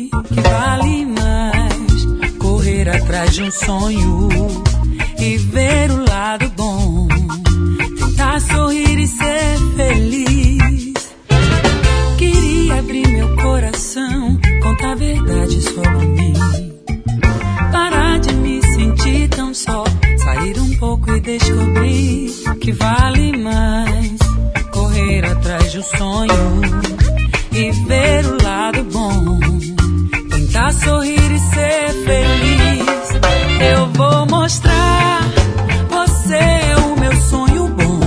que vale mais correr atrás de um sonho e ver o lado bom, tentar sorrir e ser feliz. Queria abrir meu coração, contar a verdade sobre mim, parar de me sentir tão só, sair um pouco e descobrir que vale mais correr atrás de um sonho e ver o lado bom, tentar sorrir e ser feliz. Eu vou mostrar, você é o meu sonho bom,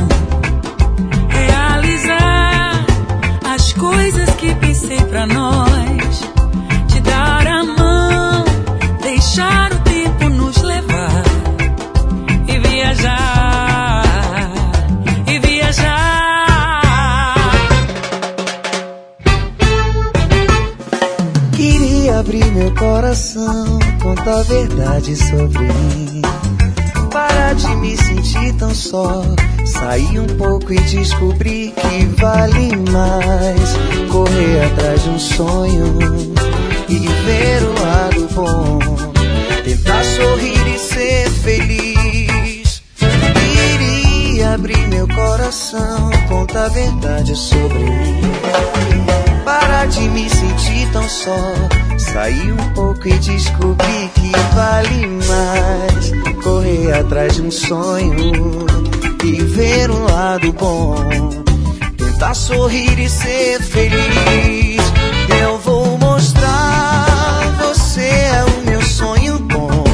realizar as coisas que pensei pra nós, te dar a mão, deixar o tempo nos levar e viajar, e viajar. Queria abrir meu coração, contar a verdade sobre mim, parar de me sentir tão só, sair um pouco e descobrir que vale mais correr atrás de um sonho e ver o lado bom, tentar sorrir e ser feliz. Queria abrir meu coração, contar a verdade sobre mim, parar de me sentir tão só, sair um pouco e descobrir que vale mais correr atrás de um sonho e ver um lado bom, tentar sorrir e ser feliz. Eu vou mostrar, você é o meu sonho bom,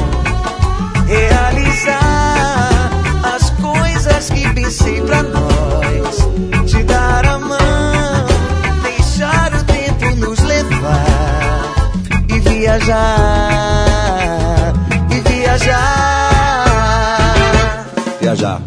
realizar as coisas que pensei pra nós, te dar a mão, deixar o tempo nos levar e viajar, e viajar, viajar.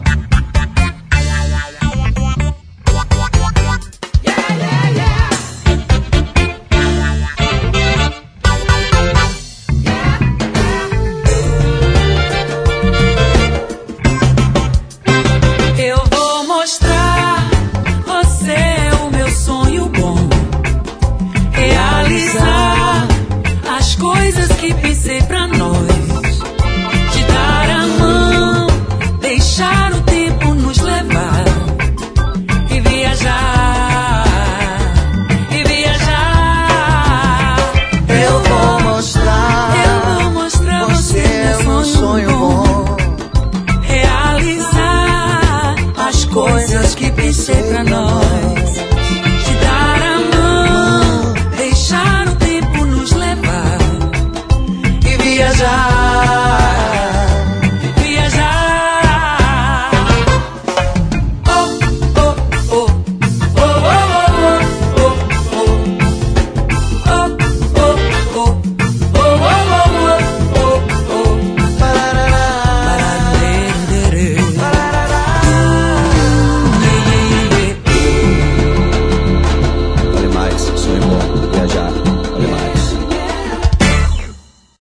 Coisas que pensei pra nós.